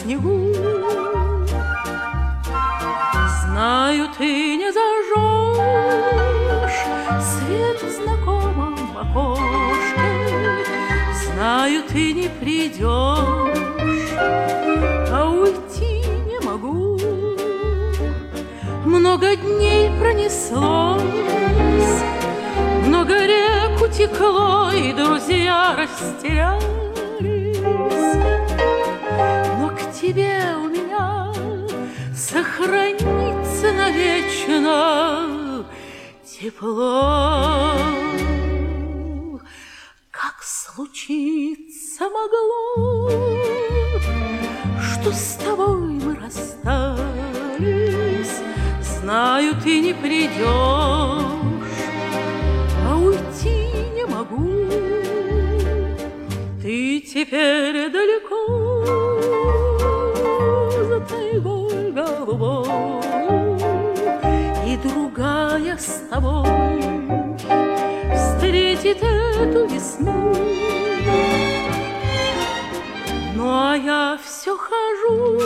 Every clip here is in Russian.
снегу. Знаю, ты не зажжешь свет в знакомом окошке, знаю, ты не придешь, а уйти не могу. Много дней пронеслось, много рек утекло, и друзья растерялись. Но к тебе у меня сохранится навечно тепло. Как случиться могло, что с тобой мы расстались? Знаю, ты не придешь, а уйти не могу. Ты теперь далеко за тайгой голубой, и другая с тобой встретит эту весну. Ну а я все хожу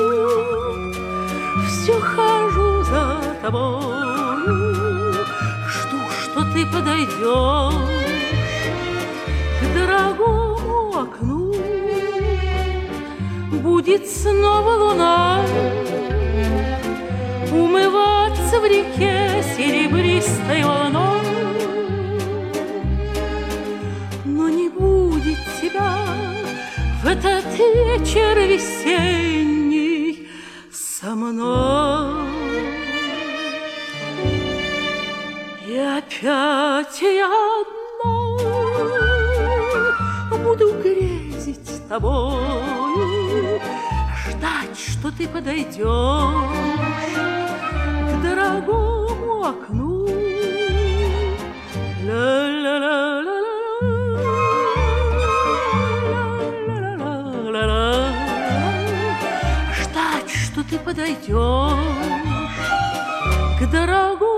за тобою, жду, что ты подойдешь к дорогому окну. Будет снова луна умываться в реке серебристой волной, но не будет тебя в этот вечер весенний со мной. И опять я одна буду грезить тобою, ждать, что ты подойдешь к дорогому окну. Ждать, что ты подойдешь к дорогому